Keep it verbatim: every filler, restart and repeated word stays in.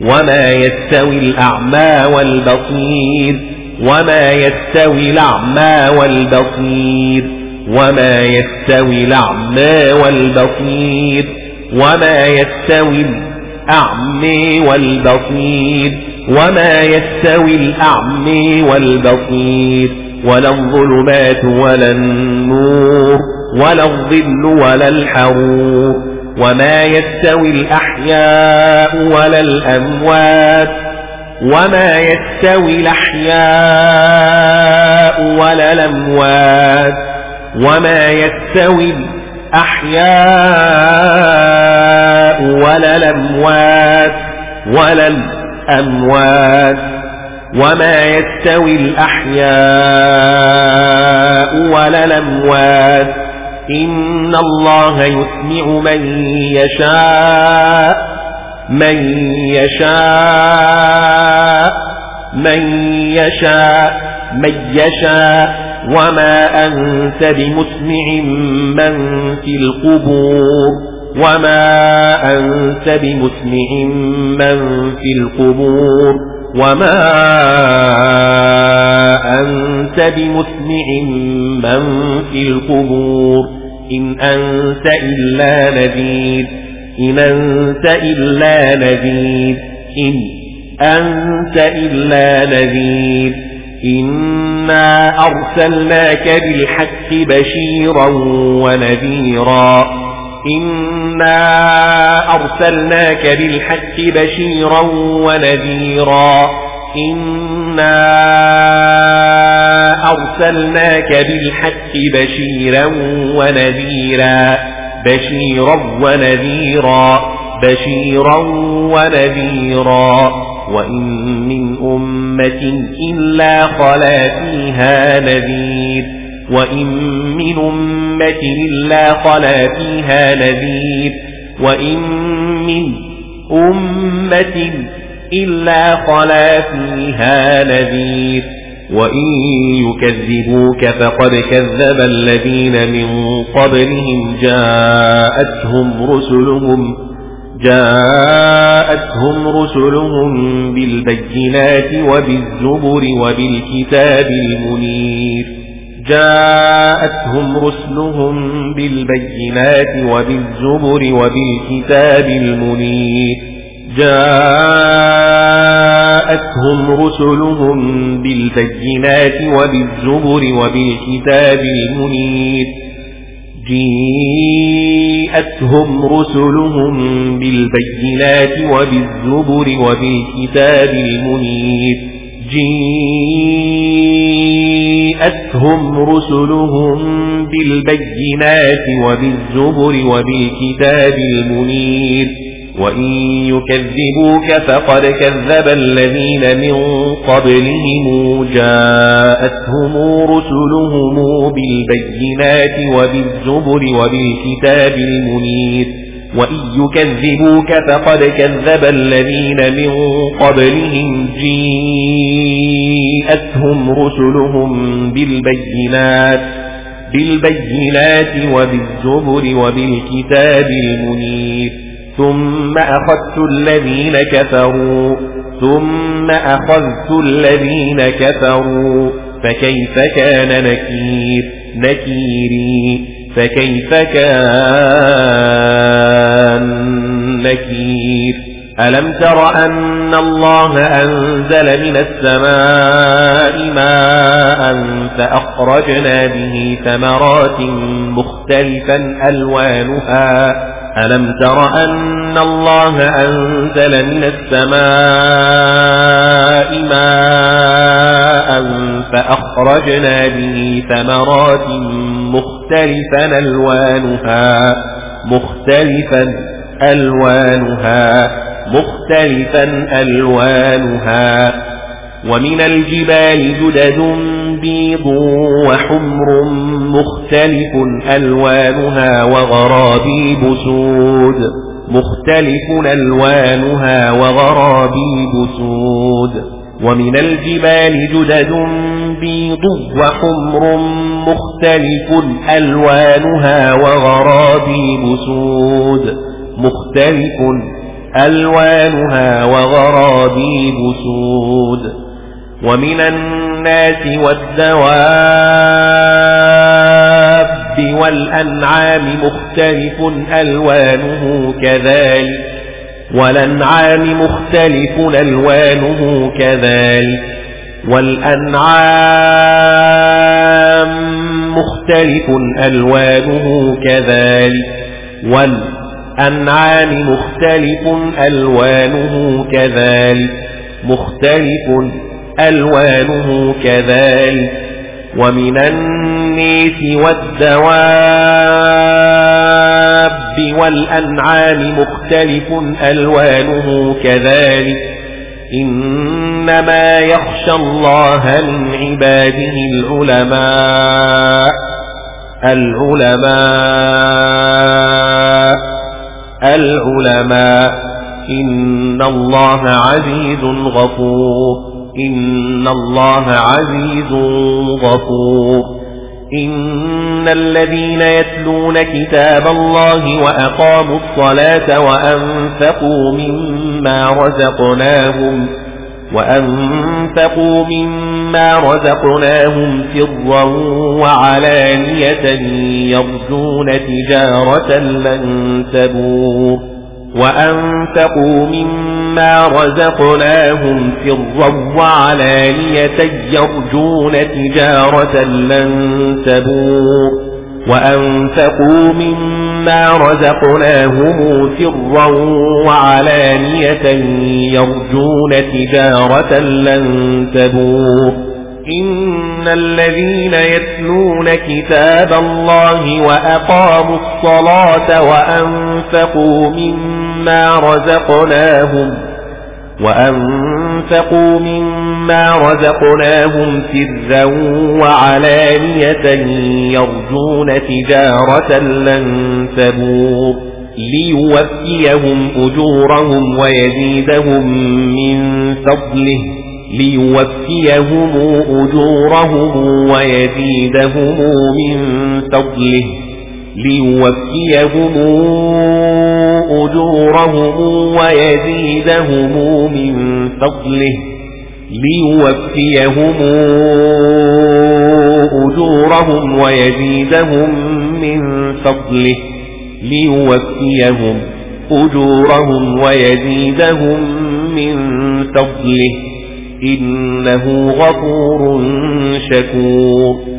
وما يستوي الأعمى والبصير وما يستوي الأعمى والبصير وما يستوي الأعمى والبصير وما يستوي الأعمى والبصير وما يستوي الأعمى والبصير ولا الظلمات ولا النور ولا الظل ولا الحرور وما يستوي الأحياء ولا الأموات وما يستوي الأحياء ولا الأموات وما يستوي الأحياء ولا الأموات ولا الأموات وما يستوي الأحياء ولا الأموات إن الله يسمع من يشاء من يشاء من يشاء من يشاء وما أنت بمسمع من في القبور وما أنت بمسمع من في القبور وما أنت بمسمع من في القبور إن أنت إلا نذير إن أنت إلا نذير إن أنت إلا نذير إنا أرسلناك بالحق بشيرا ونذيرا إنا أرسلناك بالحق بشيرا ونذيرا إنا أرسلناك بالحق بشيرا ونذيرا بشيرا ونذيرا بشيرا ونذيرا وإن من أمة إلا خلا فيها نذير وإن من أمة إلا خلا فيها نذير وإن من أمة إلا خلا فيها نذير وإن يكذبوك فقد كذب الذين من قبلهم جاءتهم رسلهم جاءتهم رسلهم بالبينات وبالزبر وبالكتاب المنير جاءتهم رسلهم بالبينات وبالزبر وبالكتاب المنير جاءتهم رسلهم بالبينات وبالزبر وبالكتاب المنير جاءتهم رسلهم بالبينات وبالزبر وبالكتاب المنير جاءتهم رسلهم بالبينات وبالزبر وبالكتاب المنير وإن يكذبوك فقد كذب الذين من قبلهم جاءتهم رسلهم بالبينات وبالزبر وبالكتاب المنير وإن يكذبوك فقد كذب الذين من قبلهم جاءتهم رسلهم بالبينات بالبينات وبالزبر وبالكتاب المنير ثم أخذت الذين كفروا ثم أخذت الذين كفروا فكيف كان نكير نكيري فكيف كان نكير ألم تر أن الله أنزل من السماء ماء فأخرجنا به ثمرات مختلفا ألوانها ألم تر أن الله أنزل من السماء ماء فأخرجنا به ثمرات مختلفا ألوانها مختلفا ألوانها مختلفا ألوانها ومن الجبال جدد بيض وحمر مختلف ألوانها وغرابيب سود مختلف ألوانها وغرابيب سود ومن الجبال جدد بيض وحمر مختلف ألوانها وغرابيب سود مختلف ألوانها وغرابيب سود. ومن الناس والدواب والأنعام مختلف ألوانه كذلك والأنعام مختلف ألوانه كذلك والأنعام مختلف ألوانه كذلك والأنعام مختلف ألوانه كذلك مختلف ألوانه كذلك. ومن الناس والدواب والأنعام مختلف ألوانه كذلك إنما يخشى الله من عباده العلماء العلماء العلماء إن الله عزيز غفور إن الله عزيز غفور. إن الذين يتلون كتاب الله وأقاموا الصلاة وأنفقوا مما رزقناهم وأنفقوا مما رزقناهم سرا وعلانية يرجون تجارة لن تبور وأنفقوا مما رزقناهم سرا وعلانية يرجون تجارة لن تبور وأنفقوا مما رزقناهم سرا وعلانية يرجون تجارة لن تبور. إن الذين يتلون كتاب الله وأقاموا الصلاة وأنفقوا مما رزقناهم وأنفقوا مما رزقناهم سرا وعلانية يرجون تجارة لن تبور ليوفيهم أجورهم ويزيدهم من فضله ليوفيهم أجورهم ويزيدهم من فضله ليوفيهم أجورهم ويزيدهم من فضله ليوفيهم أجورهم ويزيدهم من فضله ليوفيهم أجورهم ويزيدهم من فضله إنه غفور شكور.